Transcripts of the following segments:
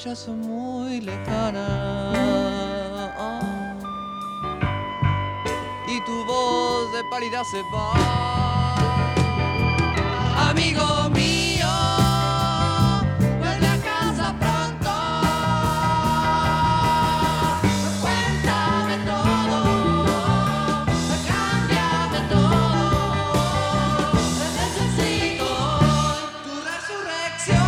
ya son muy lejanas. Y tu voz de pálida se va. Amigo mío, vuelve a casa pronto. Cuéntame todo, cámbiame todo. Necesito tu resurrección.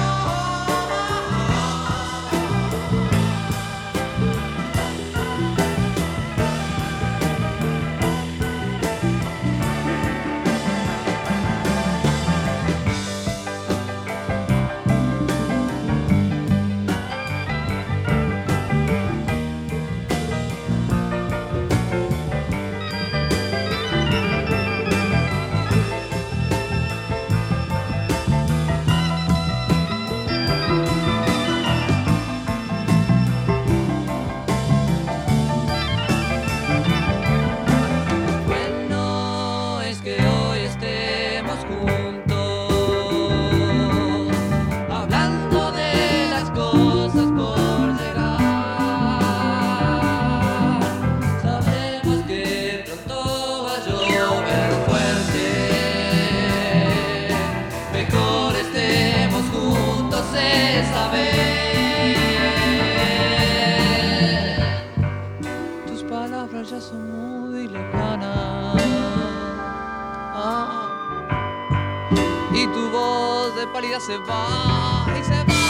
Bueno, es que hoy estemos juntos, hablando de las cosas por llegar. Sabemos que pronto va a llover fuerte. Mejor estemos juntos esta vez. Tus palabras ya son muy lejanas. Y tu voz de pálida se va y se va.